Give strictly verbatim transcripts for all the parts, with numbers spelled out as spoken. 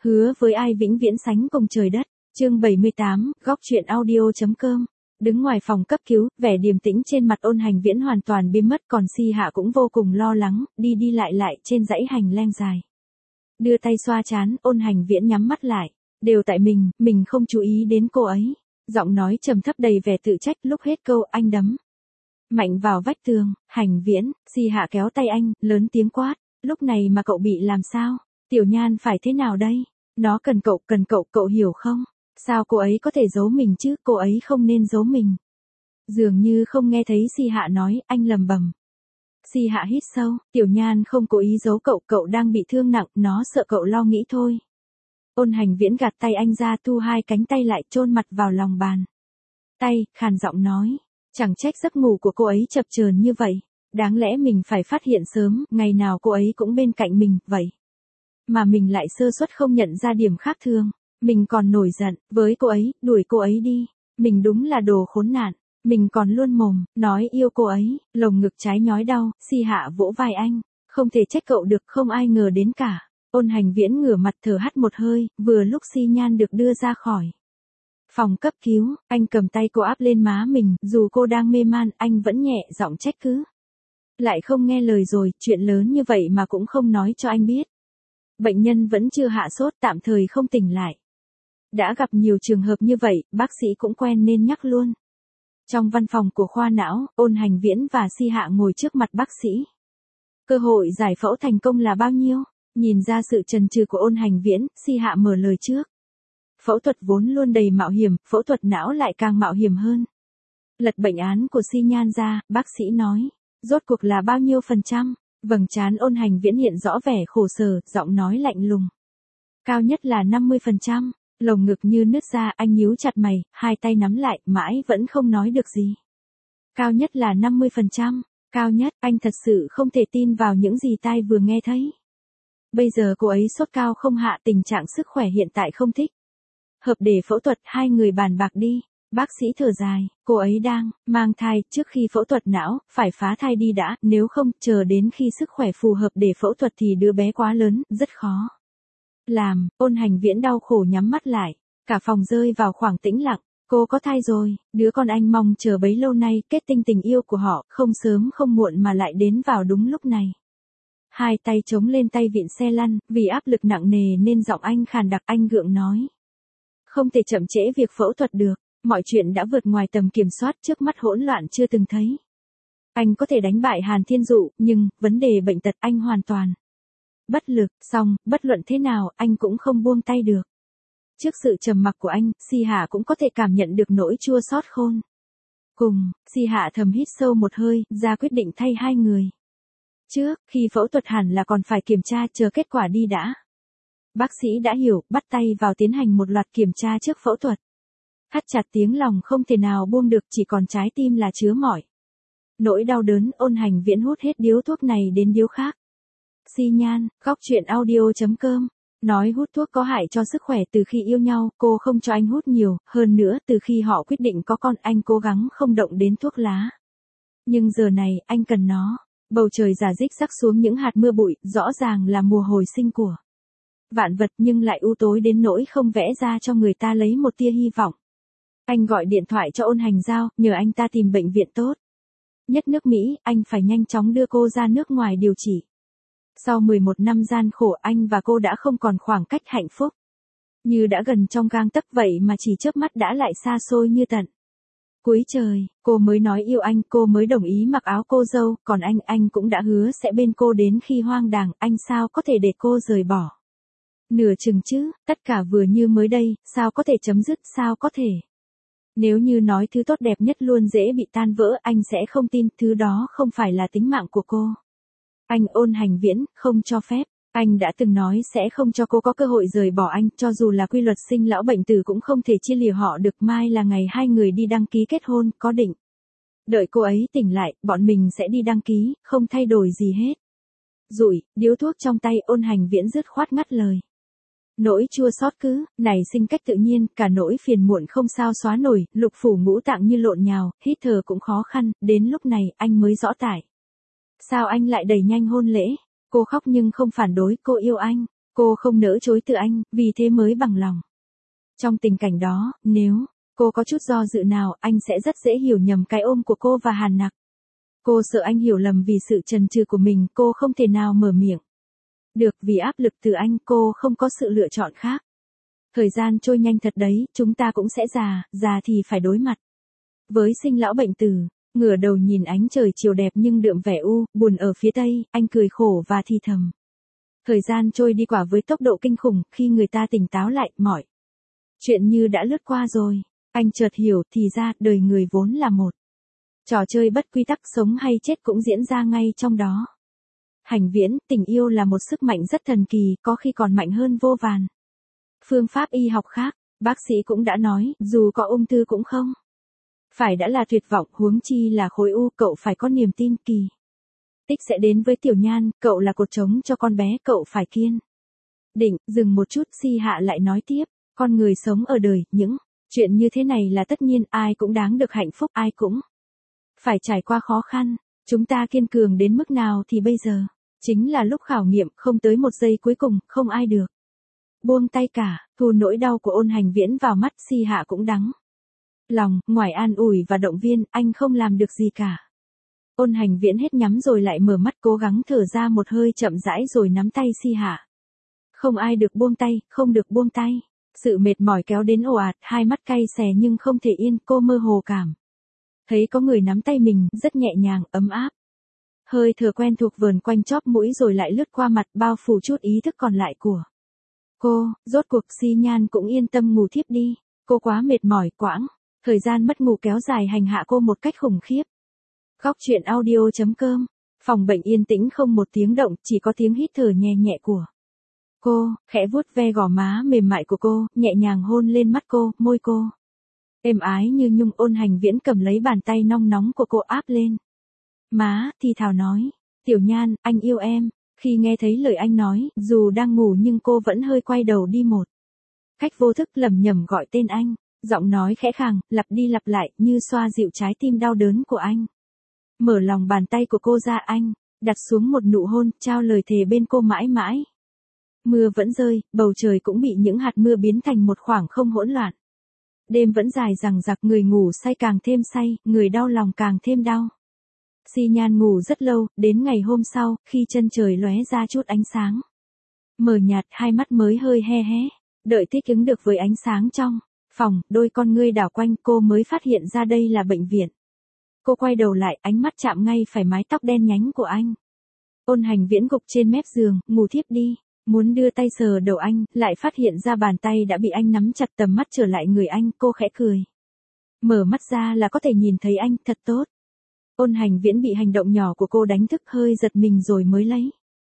Hứa với ai vĩnh viễn sánh cùng trời đất. Chương bảy mươi tám, góc chuyện audio.com. Đứng ngoài phòng cấp cứu, vẻ điềm tĩnh trên mặt Ôn Hành Viễn hoàn toàn biến mất, còn Si Hạ cũng vô cùng lo lắng, đi đi lại lại trên dãy hành lang dài. Đưa tay xoa trán, Ôn Hành Viễn nhắm mắt lại. Đều tại mình, mình không chú ý đến cô ấy. Giọng nói trầm thấp đầy vẻ tự trách, lúc hết câu anh đấm mạnh vào vách tường. Hành Viễn, Si Hạ kéo tay anh, lớn tiếng quát. Lúc này mà cậu bị làm sao? Tiểu Nhan phải thế nào đây? Nó cần cậu, cần cậu, cậu hiểu không? Sao cô ấy có thể giấu mình chứ, cô ấy không nên giấu mình. Dường như không nghe thấy Si Hạ nói, anh lầm bầm. Si Hạ hít sâu, Tiểu Nhan không cố ý giấu cậu, cậu đang bị thương nặng, nó sợ cậu lo nghĩ thôi. Ôn Hành Viễn gạt tay anh ra, thu hai cánh tay lại, chôn mặt vào lòng bàn tay, khàn giọng nói. Chẳng trách giấc ngủ của cô ấy chập chờn như vậy. Đáng lẽ mình phải phát hiện sớm, ngày nào cô ấy cũng bên cạnh mình, vậy. Mà mình lại sơ suất không nhận ra điểm khác thường. Mình còn nổi giận với cô ấy, đuổi cô ấy đi. Mình đúng là đồ khốn nạn. Mình còn luôn mồm, nói yêu cô ấy, lồng ngực trái nhói đau, Si Hạ vỗ vai anh. Không thể trách cậu được, không ai ngờ đến cả. Ôn Hành Viễn ngửa mặt thở hắt một hơi, vừa lúc Si Nhan được đưa ra khỏi phòng cấp cứu, anh cầm tay cô áp lên má mình, dù cô đang mê man, anh vẫn nhẹ giọng trách cứ. Lại không nghe lời rồi, chuyện lớn như vậy mà cũng không nói cho anh biết. Bệnh nhân vẫn chưa hạ sốt, tạm thời không tỉnh lại. Đã gặp nhiều trường hợp như vậy, bác sĩ cũng quen nên nhắc luôn. Trong văn phòng của khoa não, Ôn Hành Viễn và Si Hạ ngồi trước mặt bác sĩ. Cơ hội giải phẫu thành công là bao nhiêu? Nhìn ra sự chần chừ của Ôn Hành Viễn, Si Hạ mở lời trước. Phẫu thuật vốn luôn đầy mạo hiểm, phẫu thuật não lại càng mạo hiểm hơn. Lật bệnh án của Si Nhan ra, bác sĩ nói. Rốt cuộc là bao nhiêu phần trăm? Vầng trán Ôn Hành Viễn hiện rõ vẻ khổ sở, giọng nói lạnh lùng. Cao nhất là năm mươi phần trăm. Lồng ngực như nứt ra, anh nhíu chặt mày, hai tay nắm lại, mãi vẫn không nói được gì. Cao nhất là năm mươi phần trăm. Cao nhất, anh thật sự không thể tin vào những gì tai vừa nghe thấy. Bây giờ cô ấy sốt cao không hạ, tình trạng sức khỏe hiện tại không thích hợp để phẫu thuật, hai người bàn bạc đi. Bác sĩ thở dài, cô ấy đang mang thai, trước khi phẫu thuật não, phải phá thai đi đã, nếu không, chờ đến khi sức khỏe phù hợp để phẫu thuật thì đứa bé quá lớn, rất khó làm. Ôn Hành Viễn đau khổ nhắm mắt lại, cả phòng rơi vào khoảng tĩnh lặng. Cô có thai rồi, đứa con anh mong chờ bấy lâu nay, kết tinh tình yêu của họ, không sớm không muộn mà lại đến vào đúng lúc này. Hai tay chống lên tay vịn xe lăn, vì áp lực nặng nề nên giọng anh khàn đặc, anh gượng nói. Không thể chậm trễ việc phẫu thuật được, mọi chuyện đã vượt ngoài tầm kiểm soát, trước mắt hỗn loạn chưa từng thấy. Anh có thể đánh bại Hàn Thiên Dụ, nhưng, vấn đề bệnh tật anh hoàn toàn bất lực, song, bất luận thế nào, anh cũng không buông tay được. Trước sự trầm mặc của anh, Si Hạ cũng có thể cảm nhận được nỗi chua xót khôn cùng. Si Hạ thầm hít sâu một hơi, ra quyết định thay hai người. Trước, khi phẫu thuật hẳn là còn phải kiểm tra, chờ kết quả đi đã. Bác sĩ đã hiểu, bắt tay vào tiến hành một loạt kiểm tra trước phẫu thuật. Thắt chặt tiếng lòng không thể nào buông được, chỉ còn trái tim là chứa mỏi nỗi đau đớn. Ôn Hành Viễn hút hết điếu thuốc này đến điếu khác. Si Nhan, góc chuyện audio.com. Nói hút thuốc có hại cho sức khỏe. Từ khi yêu nhau, cô không cho anh hút nhiều, hơn nữa từ khi họ quyết định có con, anh cố gắng không động đến thuốc lá. Nhưng giờ này, anh cần nó. Bầu trời rả rích rắc xuống những hạt mưa bụi, rõ ràng là mùa hồi sinh của vạn vật, nhưng lại u tối đến nỗi không vẽ ra cho người ta lấy một tia hy vọng. Anh gọi điện thoại cho Ôn Hành Giao, nhờ anh ta tìm bệnh viện tốt nhất nước Mỹ, anh phải nhanh chóng đưa cô ra nước ngoài điều trị. Sau mười một năm gian khổ, anh và cô đã không còn khoảng cách hạnh phúc. Như đã gần trong gang tấc vậy mà chỉ chớp mắt đã lại xa xôi như tận cuối trời. Cô mới nói yêu anh, cô mới đồng ý mặc áo cô dâu, còn anh, anh cũng đã hứa sẽ bên cô đến khi hoang đàng, anh sao có thể để cô rời bỏ nửa chừng chứ, tất cả vừa như mới đây, sao có thể chấm dứt, sao có thể. Nếu như nói thứ tốt đẹp nhất luôn dễ bị tan vỡ, anh sẽ không tin, thứ đó không phải là tính mạng của cô. Anh, Ôn Hành Viễn, không cho phép. Anh đã từng nói sẽ không cho cô có cơ hội rời bỏ anh, cho dù là quy luật sinh lão bệnh tử cũng không thể chia lìa họ được. Mai là ngày hai người đi đăng ký kết hôn, có định đợi cô ấy tỉnh lại, bọn mình sẽ đi đăng ký, không thay đổi gì hết. Rủi, điếu thuốc trong tay, Ôn Hành Viễn dứt khoát ngắt lời. Nỗi chua xót cứ nảy sinh cách tự nhiên, cả nỗi phiền muộn không sao xóa nổi, lục phủ ngũ tạng như lộn nhào, hít thở cũng khó khăn, đến lúc này, anh mới rõ tại sao anh lại đẩy nhanh hôn lễ. Cô khóc nhưng không phản đối, cô yêu anh. Cô không nỡ chối từ anh, vì thế mới bằng lòng. Trong tình cảnh đó, nếu cô có chút do dự nào, anh sẽ rất dễ hiểu nhầm cái ôm của cô và Hàn Nặc. Cô sợ anh hiểu lầm vì sự chần chừ của mình, cô không thể nào mở miệng. Được, vì áp lực từ anh, cô không có sự lựa chọn khác. Thời gian trôi nhanh thật đấy, chúng ta cũng sẽ già, già thì phải đối mặt với sinh lão bệnh tử. Ngửa đầu nhìn ánh trời chiều đẹp nhưng đượm vẻ u, buồn ở phía tây, anh cười khổ và thì thầm. Thời gian trôi đi quả với tốc độ kinh khủng, khi người ta tỉnh táo lại, mọi chuyện như đã lướt qua rồi. Anh chợt hiểu, thì ra, đời người vốn là một trò chơi bất quy tắc, sống hay chết cũng diễn ra ngay trong đó. Hành Viễn, tình yêu là một sức mạnh rất thần kỳ, có khi còn mạnh hơn vô vàn phương pháp y học khác. Bác sĩ cũng đã nói, dù có ung thư cũng không phải đã là tuyệt vọng, huống chi là khối u, cậu phải có niềm tin, kỳ tích sẽ đến với Tiểu Nhan, cậu là cột trống cho con bé, cậu phải kiên định. Dừng một chút, Si Hạ lại nói tiếp, con người sống ở đời, những chuyện như thế này là tất nhiên, ai cũng đáng được hạnh phúc, ai cũng phải trải qua khó khăn. Chúng ta kiên cường đến mức nào thì bây giờ chính là lúc khảo nghiệm, không tới một giây cuối cùng, không ai được buông tay cả. Thu nỗi đau của Ôn Hành Viễn vào mắt, Si Hạ cũng đắng lòng, ngoài an ủi và động viên, anh không làm được gì cả. Ôn Hành Viễn hết nhắm rồi lại mở mắt, cố gắng thở ra một hơi chậm rãi rồi nắm tay Si Hạ. Không ai được buông tay, không được buông tay. Sự mệt mỏi kéo đến ồ ạt, hai mắt cay xè nhưng không thể yên, cô mơ hồ cảm thấy có người nắm tay mình, rất nhẹ nhàng, ấm áp. Hơi thở quen thuộc vờn quanh chóp mũi rồi lại lướt qua mặt, bao phủ chút ý thức còn lại của cô. Rốt cuộc Si Nhan cũng yên tâm ngủ thiếp đi. Cô quá mệt mỏi, quãng thời gian mất ngủ kéo dài hành hạ cô một cách khủng khiếp. Góc truyện audio chấm com. Phòng bệnh yên tĩnh không một tiếng động, chỉ có tiếng hít thở nhẹ nhẹ của cô, khẽ vuốt ve gò má mềm mại của cô, nhẹ nhàng hôn lên mắt cô, môi cô êm ái như nhung. Ôn Hành Viễn cầm lấy bàn tay nong nóng của cô áp lên má, thì thào nói, Tiểu Nhan, anh yêu em. Khi nghe thấy lời anh nói, dù đang ngủ nhưng cô vẫn hơi quay đầu đi một cách vô thức, lẩm nhẩm gọi tên anh. Giọng nói khẽ khàng, lặp đi lặp lại, như xoa dịu trái tim đau đớn của anh. Mở lòng bàn tay của cô ra, anh đặt xuống một nụ hôn, trao lời thề bên cô mãi mãi. Mưa vẫn rơi, bầu trời cũng bị những hạt mưa biến thành một khoảng không hỗn loạn. Đêm vẫn dài dằng dặc, người ngủ say càng thêm say, người đau lòng càng thêm đau. Si Nhan ngủ rất lâu, đến ngày hôm sau, khi chân trời lóe ra chút ánh sáng mờ nhạt, hai mắt mới hơi he hé. Đợi thích ứng được với ánh sáng trong phòng, đôi con ngươi đảo quanh, cô mới phát hiện ra đây là bệnh viện. Cô quay đầu lại, ánh mắt chạm ngay phải mái tóc đen nhánh của anh. Ôn Hành Viễn gục trên mép giường, ngủ thiếp đi. Muốn đưa tay sờ đầu anh, lại phát hiện ra bàn tay đã bị anh nắm chặt. Tầm mắt trở lại người anh, cô khẽ cười. Mở mắt ra là có thể nhìn thấy anh, thật tốt. Ôn Hành Viễn bị hành động nhỏ của cô đánh thức, hơi giật mình rồi mới lấy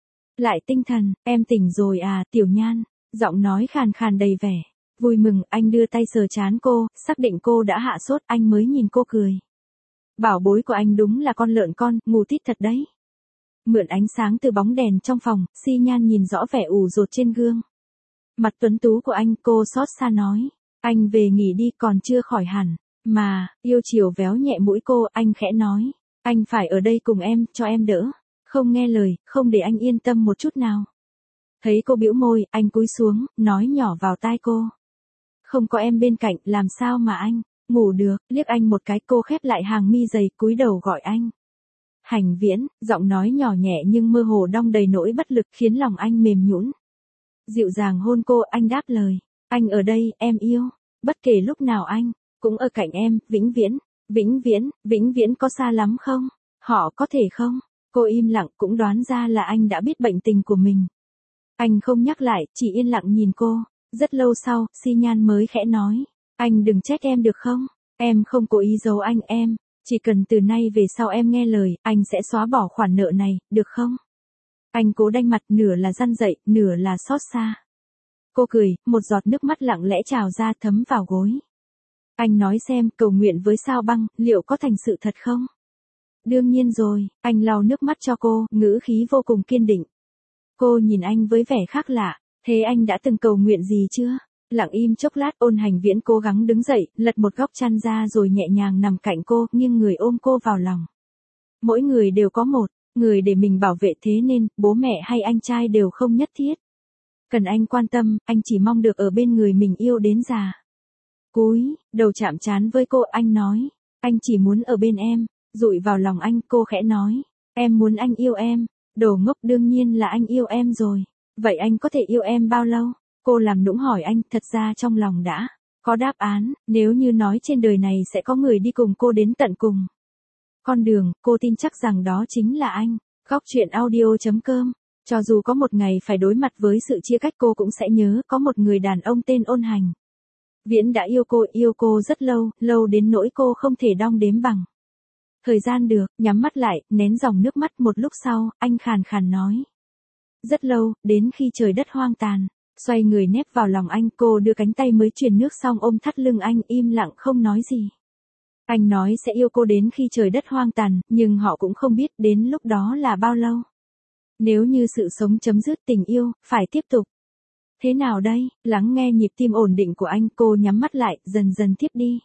lại tinh thần. Em tỉnh rồi à, Tiểu Nhan. Giọng nói khàn khàn đầy vẻ vui mừng. Anh đưa tay sờ trán cô, xác định cô đã hạ sốt, anh mới nhìn cô cười. Bảo bối của anh đúng là con lợn con, ngủ tít thật đấy. Mượn ánh sáng từ bóng đèn trong phòng, Si Nhan nhìn rõ vẻ ủ rột trên gương mặt tuấn tú của anh, cô xót xa nói. Anh về nghỉ đi, còn chưa khỏi hẳn. Mà, yêu chiều véo nhẹ mũi cô, anh khẽ nói. Anh phải ở đây cùng em, cho em đỡ. Không nghe lời, không để anh yên tâm một chút nào. Thấy cô bĩu môi, anh cúi xuống, nói nhỏ vào tai cô. Không có em bên cạnh, làm sao mà anh ngủ được. Liếc anh một cái, cô khép lại hàng mi dày, cúi đầu gọi anh. Hành Viễn, giọng nói nhỏ nhẹ nhưng mơ hồ đong đầy nỗi bất lực, khiến lòng anh mềm nhũn. Dịu dàng hôn cô, anh đáp lời. Anh ở đây, em yêu. Bất kể lúc nào anh cũng ở cạnh em, vĩnh viễn. Vĩnh viễn, vĩnh viễn có xa lắm không? Họ có thể không? Cô im lặng, cũng đoán ra là anh đã biết bệnh tình của mình. Anh không nhắc lại, chỉ yên lặng nhìn cô. Rất lâu sau, Si Nhan mới khẽ nói. Anh đừng trách em được không? Em không cố ý giấu anh, em chỉ cần từ nay về sau em nghe lời, anh sẽ xóa bỏ khoản nợ này, được không? Anh cố đanh mặt, nửa là răn dậy, nửa là xót xa. Cô cười, một giọt nước mắt lặng lẽ trào ra, thấm vào gối. Anh nói xem, cầu nguyện với sao băng, liệu có thành sự thật không? Đương nhiên rồi, anh lau nước mắt cho cô, ngữ khí vô cùng kiên định. Cô nhìn anh với vẻ khác lạ, thế anh đã từng cầu nguyện gì chưa? Lặng im chốc lát, Ôn Hành Viễn cố gắng đứng dậy, lật một góc chăn ra rồi nhẹ nhàng nằm cạnh cô, nghiêng người ôm cô vào lòng. Mỗi người đều có một người để mình bảo vệ, thế nên, bố mẹ hay anh trai đều không nhất thiết Cần anh quan tâm, anh chỉ mong được ở bên người mình yêu đến già. Cúi, đầu chạm trán với cô, anh nói. Anh chỉ muốn ở bên em. Dụi vào lòng anh, cô khẽ nói. Em muốn anh yêu em. Đồ ngốc, đương nhiên là anh yêu em rồi. Vậy anh có thể yêu em bao lâu? Cô làm nũng hỏi anh, thật ra trong lòng đã có đáp án, nếu như nói trên đời này sẽ có người đi cùng cô đến tận cùng con đường, cô tin chắc rằng đó chính là anh. Góc truyện audio chấm com. Cho dù có một ngày phải đối mặt với sự chia cách, cô cũng sẽ nhớ có một người đàn ông tên Ôn Hành Viễn đã yêu cô, yêu cô rất lâu, lâu đến nỗi cô không thể đong đếm bằng thời gian được. Nhắm mắt lại, nén dòng nước mắt, một lúc sau, anh khàn khàn nói. Rất lâu, đến khi trời đất hoang tàn. Xoay người nép vào lòng anh, cô đưa cánh tay mới truyền nước xong ôm thắt lưng anh, im lặng không nói gì. Anh nói sẽ yêu cô đến khi trời đất hoang tàn, nhưng họ cũng không biết đến lúc đó là bao lâu. Nếu như sự sống chấm dứt, tình yêu phải tiếp tục. Thế nào đây? Lắng nghe nhịp tim ổn định của anh, cô nhắm mắt lại, dần dần thiếp đi.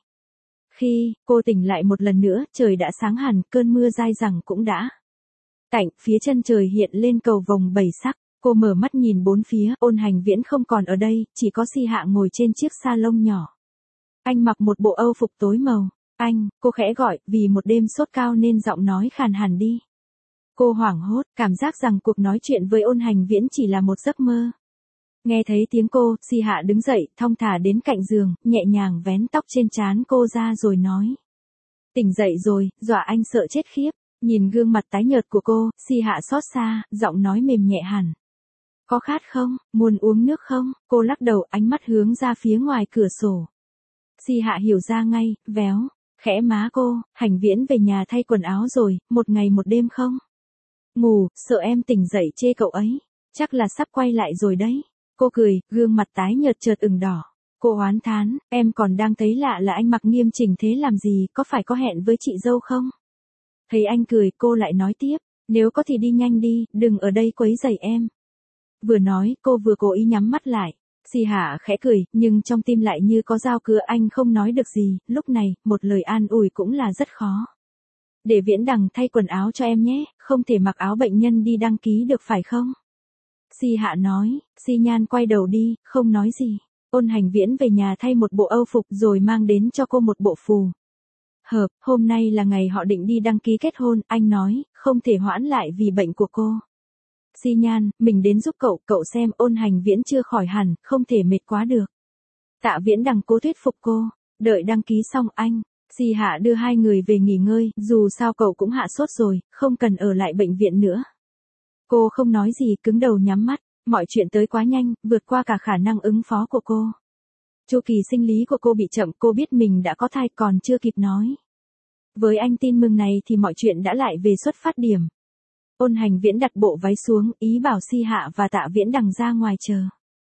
Khi cô tỉnh lại một lần nữa, trời đã sáng hẳn, cơn mưa dai dẳng cũng đã tạnh, phía chân trời hiện lên cầu vồng bảy sắc. Cô mở mắt nhìn bốn phía, Ôn Hành Viễn không còn ở đây, chỉ có Si Hạ ngồi trên chiếc sa lông nhỏ. Anh mặc một bộ âu phục tối màu. Anh, cô khẽ gọi, vì một đêm sốt cao nên giọng nói khàn hẳn đi. Cô hoảng hốt, cảm giác rằng cuộc nói chuyện với Ôn Hành Viễn chỉ là một giấc mơ. Nghe thấy tiếng cô, Si Hạ đứng dậy, thong thả đến cạnh giường, nhẹ nhàng vén tóc trên trán cô ra rồi nói. Tỉnh dậy rồi, dọa anh sợ chết khiếp. Nhìn gương mặt tái nhợt của cô, Si Hạ xót xa, giọng nói mềm nhẹ hẳn. Có khát không? Muốn uống nước không? Cô lắc đầu, ánh mắt hướng ra phía ngoài cửa sổ. Si Hạ hiểu ra ngay, véo, khẽ má cô. Hành Viễn về nhà thay quần áo rồi, một ngày một đêm không? Ngủ, sợ em tỉnh dậy chê cậu ấy. Chắc là sắp quay lại rồi đấy. Cô cười, gương mặt tái nhợt chợt ửng đỏ. Cô oán thán, em còn đang thấy lạ là anh mặc nghiêm chỉnh thế làm gì, có phải có hẹn với chị dâu không? Thấy anh cười, cô lại nói tiếp, nếu có thì đi nhanh đi, đừng ở đây quấy rầy em. Vừa nói, cô vừa cố ý nhắm mắt lại. Si Hạ khẽ cười, nhưng trong tim lại như có dao cứa, anh không nói được gì, lúc này, một lời an ủi cũng là rất khó. Để Viễn Đằng thay quần áo cho em nhé, không thể mặc áo bệnh nhân đi đăng ký được phải không? Si Hạ nói. Si Nhan quay đầu đi, không nói gì. Ôn Hành Viễn về nhà thay một bộ âu phục rồi mang đến cho cô một bộ phù hợp. Hôm nay là ngày họ định đi đăng ký kết hôn, anh nói, không thể hoãn lại vì bệnh của cô. Si Nhan, mình đến giúp cậu, cậu xem, Ôn Hành Viễn chưa khỏi hẳn, không thể mệt quá được. Tạ Viễn Đằng cố thuyết phục cô, đợi đăng ký xong anh, Si Hạ đưa hai người về nghỉ ngơi, dù sao cậu cũng hạ sốt rồi, không cần ở lại bệnh viện nữa. Cô không nói gì, cứng đầu nhắm mắt, mọi chuyện tới quá nhanh, vượt qua cả khả năng ứng phó của cô. Chu kỳ sinh lý của cô bị chậm, cô biết mình đã có thai còn chưa kịp nói. Với anh tin mừng này thì mọi chuyện đã lại về xuất phát điểm. Ôn Hành Viễn đặt bộ váy xuống, ý bảo Si Hạ và Tạ Viễn Đằng ra ngoài chờ.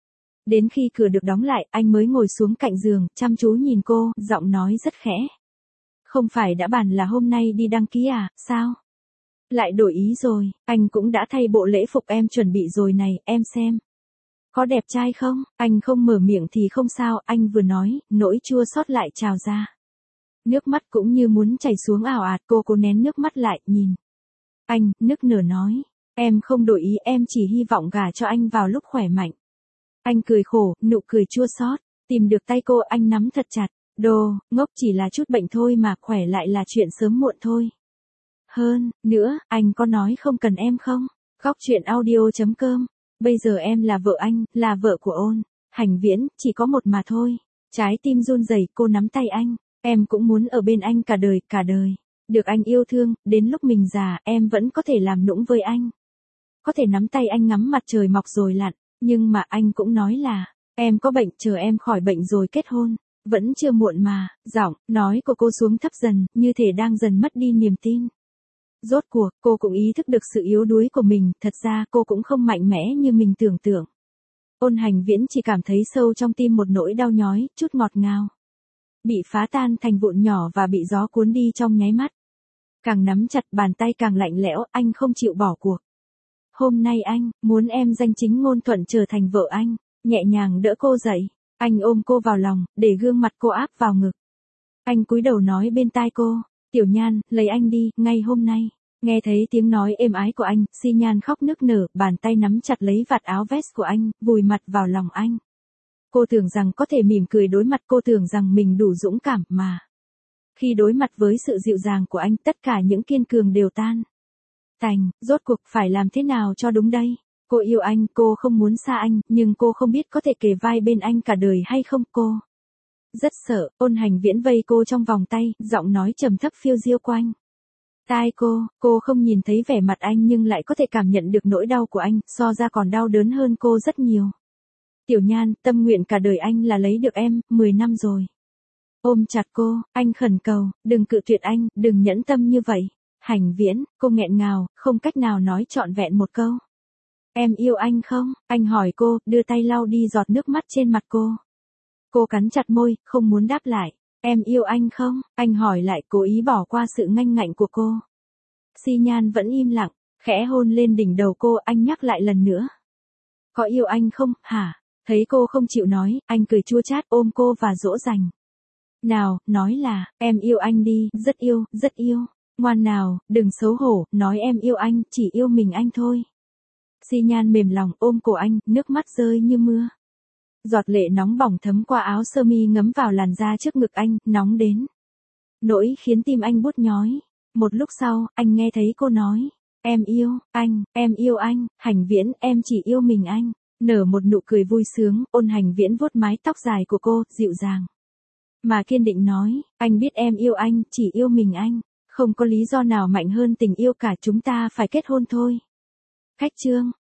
Đến khi cửa được đóng lại, anh mới ngồi xuống cạnh giường, chăm chú nhìn cô, giọng nói rất khẽ. Không phải đã bàn là hôm nay đi đăng ký à, sao? Lại đổi ý rồi, anh cũng đã thay bộ lễ phục em chuẩn bị rồi này, em xem. Có đẹp trai không? Anh không mở miệng thì không sao, anh vừa nói, nỗi chua xót lại trào ra. Nước mắt cũng như muốn chảy xuống ào ạt, cô cố nén nước mắt lại, nhìn. Anh, nức nở nói, em không đổi ý, em chỉ hy vọng gả cho anh vào lúc khỏe mạnh. Anh cười khổ, nụ cười chua xót, tìm được tay cô, anh nắm thật chặt. Đồ, ngốc, chỉ là chút bệnh thôi mà, khỏe lại là chuyện sớm muộn thôi. Hơn nữa, anh có nói không cần em không? Góc truyện audio chấm com. Bây giờ em là vợ anh, là vợ của Ôn Hành Viễn, chỉ có một mà thôi. Trái tim run rẩy, cô nắm tay anh. Em cũng muốn ở bên anh cả đời, cả đời. Được anh yêu thương, đến lúc mình già, em vẫn có thể làm nũng với anh. Có thể nắm tay anh ngắm mặt trời mọc rồi lặn. Nhưng mà anh cũng nói là, em có bệnh, chờ em khỏi bệnh rồi kết hôn. Vẫn chưa muộn mà. Giọng nói của cô xuống thấp dần, như thể đang dần mất đi niềm tin. Rốt cuộc, cô cũng ý thức được sự yếu đuối của mình, thật ra cô cũng không mạnh mẽ như mình tưởng tượng. Ôn Hành Viễn chỉ cảm thấy sâu trong tim một nỗi đau nhói, chút ngọt ngào. Bị phá tan thành vụn nhỏ và bị gió cuốn đi trong nháy mắt. Càng nắm chặt bàn tay càng lạnh lẽo, anh không chịu bỏ cuộc. Hôm nay anh, muốn em danh chính ngôn thuận trở thành vợ anh, nhẹ nhàng đỡ cô dậy. Anh ôm cô vào lòng, để gương mặt cô áp vào ngực. Anh cúi đầu nói bên tai cô. Tiểu Nhan, lấy anh đi, ngay hôm nay. Nghe thấy tiếng nói êm ái của anh, Xi Nhan khóc nức nở, bàn tay nắm chặt lấy vạt áo vest của anh, vùi mặt vào lòng anh. Cô tưởng rằng có thể mỉm cười đối mặt, cô tưởng rằng mình đủ dũng cảm mà. Khi đối mặt với sự dịu dàng của anh, tất cả những kiên cường đều tan tành, rốt cuộc phải làm thế nào cho đúng đây? Cô yêu anh, cô không muốn xa anh, nhưng cô không biết có thể kề vai bên anh cả đời hay không cô. Rất sợ, Ôn Hành Viễn vây cô trong vòng tay, giọng nói trầm thấp phiêu diêu quanh tai cô, cô không nhìn thấy vẻ mặt anh nhưng lại có thể cảm nhận được nỗi đau của anh, so ra còn đau đớn hơn cô rất nhiều. Tiểu Nhan, tâm nguyện cả đời anh là lấy được em, mười năm rồi. Ôm chặt cô, anh khẩn cầu, đừng cự tuyệt anh, đừng nhẫn tâm như vậy. Hành Viễn, cô nghẹn ngào, không cách nào nói trọn vẹn một câu. Em yêu anh không? Anh hỏi cô, đưa tay lau đi giọt nước mắt trên mặt cô. Cô cắn chặt môi, không muốn đáp lại. Em yêu anh không? Anh hỏi lại, cố ý bỏ qua sự nganh ngạnh của cô. Xi Nhan vẫn im lặng, khẽ hôn lên đỉnh đầu cô, anh nhắc lại lần nữa. Có yêu anh không, hả? Thấy cô không chịu nói, anh cười chua chát ôm cô và dỗ dành. Nào, nói là, em yêu anh đi, rất yêu, rất yêu. Ngoan nào, đừng xấu hổ, nói em yêu anh, chỉ yêu mình anh thôi. Xi Nhan mềm lòng ôm cổ anh, nước mắt rơi như mưa. Giọt lệ nóng bỏng thấm qua áo sơ mi ngấm vào làn da trước ngực anh, nóng đến nỗi khiến tim anh buốt nhói. Một lúc sau, anh nghe thấy cô nói, em yêu, anh, em yêu anh, Hành Viễn, em chỉ yêu mình anh. Nở một nụ cười vui sướng, Ôn Hành Viễn vuốt mái tóc dài của cô, dịu dàng mà kiên định nói, anh biết em yêu anh, chỉ yêu mình anh. Không có lý do nào mạnh hơn tình yêu cả, chúng ta phải kết hôn thôi. Khách chương